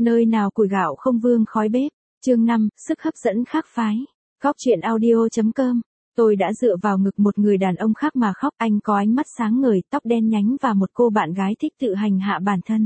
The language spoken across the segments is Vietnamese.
Nơi nào củi gạo không vương khói bếp. Chương 5, sức hấp dẫn khác phái. Góc chuyện audio.com. Tôi đã dựa vào ngực một người đàn ông khác mà khóc. Anh có ánh mắt sáng ngời, tóc đen nhánh và một cô bạn gái thích tự hành hạ bản thân.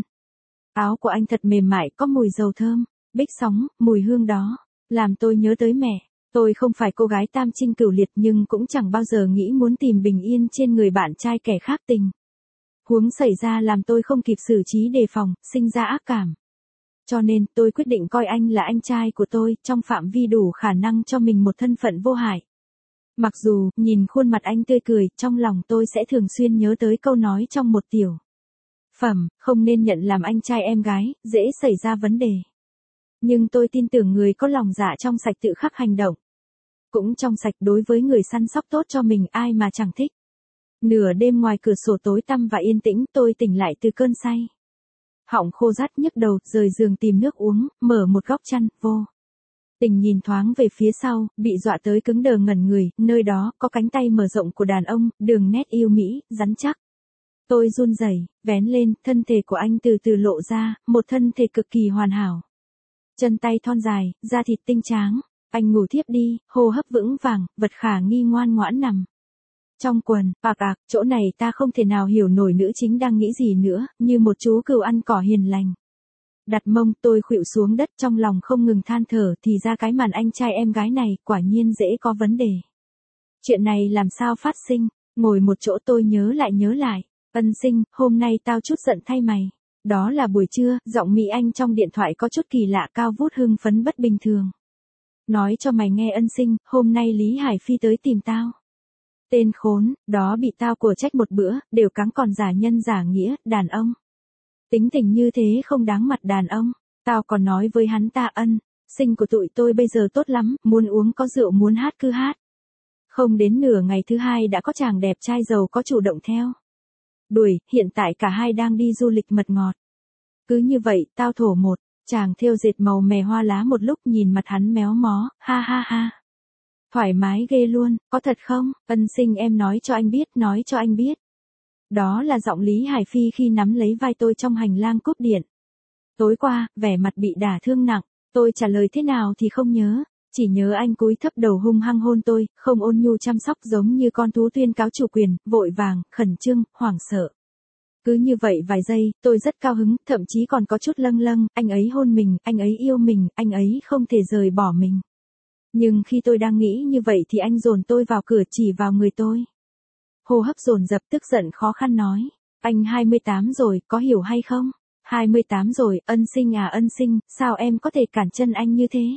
Áo của anh thật mềm mại, có mùi dầu thơm, bích sóng, mùi hương đó làm tôi nhớ tới mẹ. Tôi không phải cô gái tam trinh cửu liệt nhưng cũng chẳng bao giờ nghĩ muốn tìm bình yên trên người bạn trai kẻ khác tình. Huống xảy ra làm tôi không kịp xử trí đề phòng, sinh ra ác cảm. Cho nên tôi quyết định coi anh là anh trai của tôi, trong phạm vi đủ khả năng cho mình một thân phận vô hại. Mặc dù, nhìn khuôn mặt anh tươi cười, trong lòng tôi sẽ thường xuyên nhớ tới câu nói trong một tiểu phẩm, không nên nhận làm anh trai em gái, dễ xảy ra vấn đề. Nhưng tôi tin tưởng người có lòng dạ trong sạch tự khắc hành động. Cũng trong sạch đối với người săn sóc tốt cho mình, ai mà chẳng thích. Nửa đêm ngoài cửa sổ tối tăm và yên tĩnh, tôi tỉnh lại từ cơn say. Họng khô rát nhức đầu, rời giường tìm nước uống, mở một góc chăn, vô tình nhìn thoáng về phía sau, bị dọa tới cứng đờ ngẩn người, nơi đó có cánh tay mở rộng của đàn ông, đường nét yêu mỹ, rắn chắc. Tôi run rẩy, vén lên, thân thể của anh từ từ lộ ra, một thân thể cực kỳ hoàn hảo. Chân tay thon dài, da thịt tinh tráng, anh ngủ thiếp đi, hô hấp vững vàng, vật khả nghi ngoan ngoãn nằm trong quần, chỗ này ta không thể nào hiểu nổi nữ chính đang nghĩ gì nữa, như một chú cừu ăn cỏ hiền lành. Đặt mông, tôi khuỵu xuống đất, trong lòng không ngừng than thở, thì ra cái màn anh trai em gái này, quả nhiên dễ có vấn đề. Chuyện này làm sao phát sinh, ngồi một chỗ tôi nhớ lại. Ân Sinh, hôm nay tao chút giận thay mày. Đó là buổi trưa, giọng Mỹ Anh trong điện thoại có chút kỳ lạ, cao vút hưng phấn bất bình thường. Nói cho mày nghe Ân Sinh, hôm nay Lý Hải Phi tới tìm tao. Tên khốn, đó bị tao của trách một bữa, đều cắn còn giả nhân giả nghĩa, đàn ông. Tính tình như thế không đáng mặt đàn ông. Tao còn nói với hắn ta Ân Sinh của tụi tôi bây giờ tốt lắm, muốn uống có rượu muốn hát cứ hát. Không đến nửa ngày thứ hai đã có chàng đẹp trai giàu có chủ động theo đuổi, hiện tại cả hai đang đi du lịch mật ngọt. Cứ như vậy, tao thổ một chàng thêu dệt màu mè hoa lá một lúc, nhìn mặt hắn méo mó, ha ha ha. Thoải mái ghê luôn, có thật không? Ân Sinh em nói cho anh biết. Đó là giọng Lý Hải Phi khi nắm lấy vai tôi trong hành lang cúp điện. Tối qua, vẻ mặt bị đả thương nặng, tôi trả lời thế nào thì không nhớ, chỉ nhớ anh cúi thấp đầu hung hăng hôn tôi, không ôn nhu chăm sóc giống như con thú tuyên cáo chủ quyền, vội vàng, khẩn trương, hoảng sợ. Cứ như vậy vài giây, tôi rất cao hứng, thậm chí còn có chút lâng, anh ấy hôn mình, anh ấy yêu mình, anh ấy không thể rời bỏ mình. Nhưng khi tôi đang nghĩ như vậy thì anh dồn tôi vào cửa, chỉ vào người tôi. Hô hấp dồn dập, tức giận khó khăn nói, anh 28 rồi, có hiểu hay không? 28 rồi, Ân Sinh, sao em có thể cản chân anh như thế?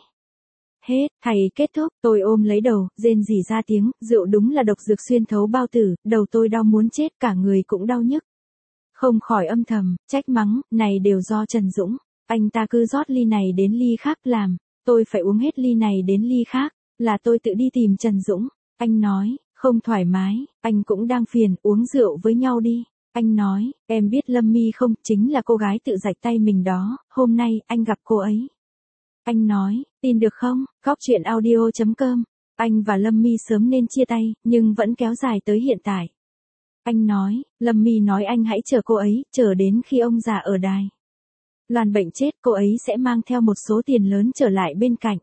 Hết, thầy kết thúc, tôi ôm lấy đầu, rên rỉ ra tiếng, rượu đúng là độc dược xuyên thấu bao tử, đầu tôi đau muốn chết, cả người cũng đau nhức. Không khỏi âm thầm, trách mắng, này đều do Trần Dũng, anh ta cứ rót ly này đến ly khác làm, tôi phải uống hết ly này đến ly khác, là tôi tự đi tìm Trần Dũng. Anh nói, không thoải mái, anh cũng đang phiền, uống rượu với nhau đi. Anh nói, em biết Lâm My không, chính là cô gái tự rạch tay mình đó, hôm nay, anh gặp cô ấy. Anh nói, tin được không? Góc chuyện audio.com. Anh và Lâm My sớm nên chia tay, nhưng vẫn kéo dài tới hiện tại. Anh nói, Lâm My nói anh hãy chờ cô ấy, chờ đến khi ông già ở đài loàn bệnh chết, cô ấy sẽ mang theo một số tiền lớn trở lại bên cạnh.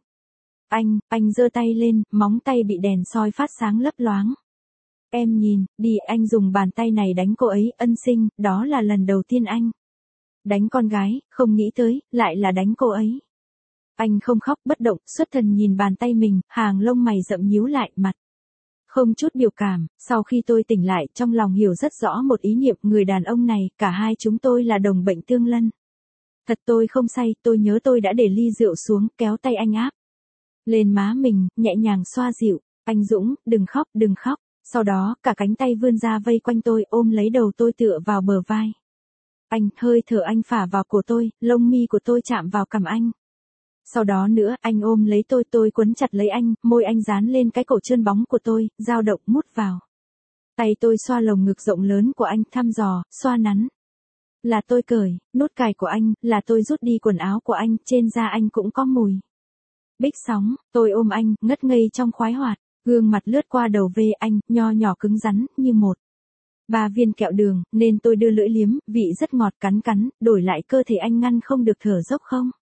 Anh giơ tay lên, móng tay bị đèn soi phát sáng lấp loáng. Em nhìn, đi, anh dùng bàn tay này đánh cô ấy, Ân Sinh, đó là lần đầu tiên anh đánh con gái, không nghĩ tới, lại là đánh cô ấy. Anh không khóc, bất động, xuất thần nhìn bàn tay mình, hàng lông mày rậm nhíu lại, mặt không chút biểu cảm. Sau khi tôi tỉnh lại, trong lòng hiểu rất rõ một ý niệm, người đàn ông này, cả hai chúng tôi là đồng bệnh tương lân. Thật tôi không say, tôi nhớ tôi đã để ly rượu xuống, kéo tay anh áp lên má mình, nhẹ nhàng xoa dịu. Anh Dũng, đừng khóc. Sau đó, cả cánh tay vươn ra vây quanh tôi, ôm lấy đầu tôi tựa vào bờ vai. Hơi thở anh phả vào cổ tôi, lông mi của tôi chạm vào cằm anh. Sau đó nữa, anh ôm lấy tôi quấn chặt lấy anh, môi anh dán lên cái cổ trơn bóng của tôi, dao động mút vào. Tay tôi xoa lồng ngực rộng lớn của anh, thăm dò, xoa nắn. Là tôi cởi nút cài của anh, là tôi rút đi quần áo của anh, trên da anh cũng có mùi bích sóng. Tôi ôm anh, ngất ngây trong khoái hoạt, gương mặt lướt qua đầu ve anh, nho nhỏ cứng rắn, như 3 viên kẹo đường, nên tôi đưa lưỡi liếm, vị rất ngọt, cắn, đổi lại cơ thể anh ngăn không được thở dốc không.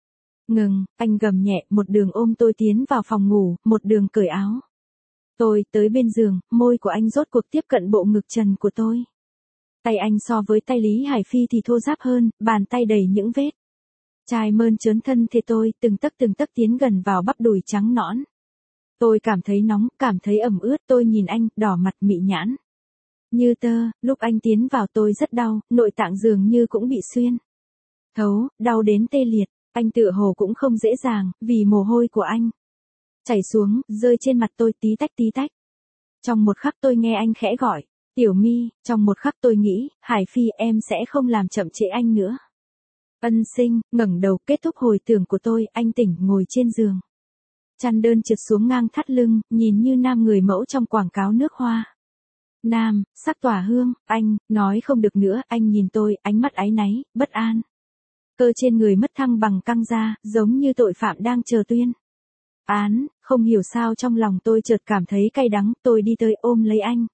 Ngừng, anh gầm nhẹ, một đường ôm tôi tiến vào phòng ngủ, một đường cởi áo. Tôi tới bên giường, môi của anh rốt cuộc tiếp cận bộ ngực trần của tôi. Tay anh so với tay Lý Hải Phi thì thô ráp hơn, bàn tay đầy những vết chai mơn trớn thân thể tôi, từng tấc tiến gần vào bắp đùi trắng nõn. Tôi cảm thấy nóng, cảm thấy ẩm ướt, tôi nhìn anh, đỏ mặt mị nhãn. Như tơ, lúc anh tiến vào tôi rất đau, nội tạng dường như cũng bị xuyên thấu, đau đến tê liệt. Anh tựa hồ cũng không dễ dàng, vì mồ hôi của anh chảy xuống, rơi trên mặt tôi tí tách. Trong một khắc tôi nghe anh khẽ gọi, Tiểu My, trong một khắc tôi nghĩ, Hải Phi em sẽ không làm chậm trễ anh nữa. Ân Sinh, ngẩng đầu kết thúc hồi tưởng của tôi, anh tỉnh ngồi trên giường. Chăn đơn trượt xuống ngang thắt lưng, nhìn như nam người mẫu trong quảng cáo nước hoa. Nam, sắc tỏa hương, anh, nói không được nữa, anh nhìn tôi, ánh mắt áy náy, bất an. Cơ trên người mất thăng bằng căng ra, giống như tội phạm đang chờ tuyên án, không hiểu sao trong lòng tôi chợt cảm thấy cay đắng, tôi đi tới ôm lấy anh.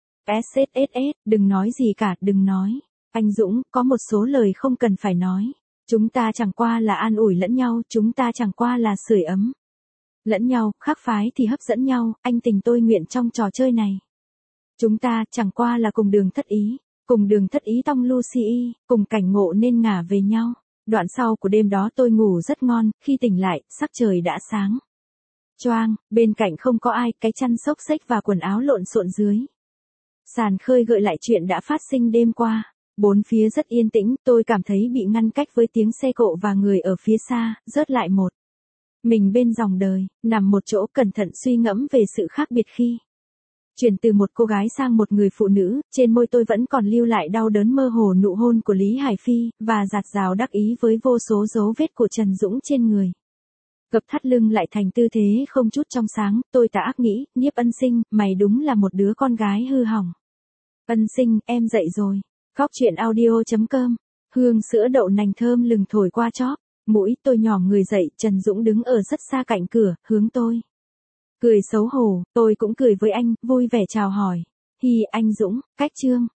SSSS, đừng nói gì cả, đừng nói. Anh Dũng, có một số lời không cần phải nói. Chúng ta chẳng qua là an ủi lẫn nhau, chúng ta chẳng qua là sưởi ấm lẫn nhau, khác phái thì hấp dẫn nhau, anh tình tôi nguyện trong trò chơi này. Chúng ta chẳng qua là cùng đường thất ý tong Lucy, cùng cảnh ngộ nên ngả về nhau. Đoạn sau của đêm đó tôi ngủ rất ngon, khi tỉnh lại, sắc trời đã sáng. Choang, bên cạnh không có ai, cái chăn xốc xếch và quần áo lộn xộn dưới sàn khơi gợi lại chuyện đã phát sinh đêm qua. Bốn phía rất yên tĩnh, tôi cảm thấy bị ngăn cách với tiếng xe cộ và người ở phía xa, rớt lại một mình bên dòng đời, nằm một chỗ cẩn thận suy ngẫm về sự khác biệt khi chuyển từ một cô gái sang một người phụ nữ, trên môi tôi vẫn còn lưu lại đau đớn mơ hồ nụ hôn của Lý Hải Phi, và dạt dào đắc ý với vô số dấu vết của Trần Dũng trên người. Gập thắt lưng lại thành tư thế không chút trong sáng, tôi tà ác nghĩ, Nhiếp Ân Sinh, mày đúng là một đứa con gái hư hỏng. Ân Sinh, em dậy rồi. Góc chuyện audio.com, hương sữa đậu nành thơm lừng thổi qua chóp, mũi tôi nhòm người dậy, Trần Dũng đứng ở rất xa cạnh cửa, hướng tôi. Cười xấu hổ, tôi cũng cười với anh, vui vẻ chào hỏi. Hi anh Dũng, cách chương.